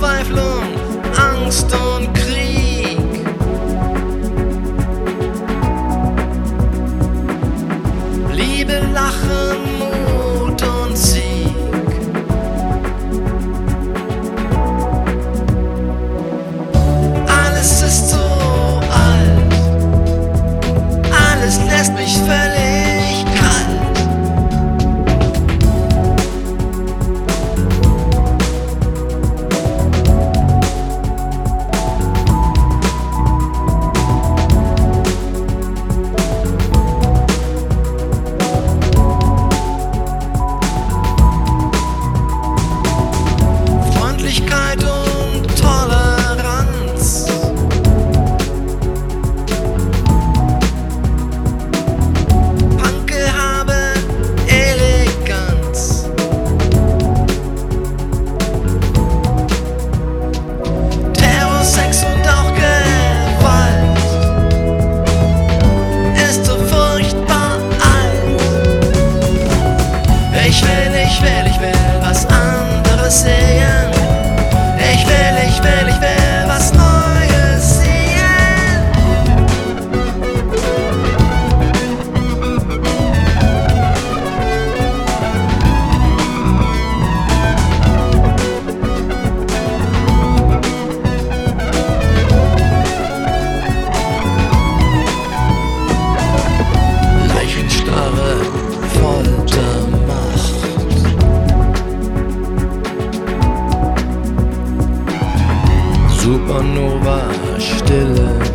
Verzweiflung, Angst und Krieg. Liebe, Lachen, Mut und Sieg. Alles ist so alt, alles lässt mich völlig kalt. Freundlichkeit und Toleranz, Panke-Habe, Eleganz, Terror, Sex und auch Gewalt ist so furchtbar alt. Ich will was anderes sehen. Ich will was Neues sehen. Leichenstarre, Foltermacht, Supernova, Stille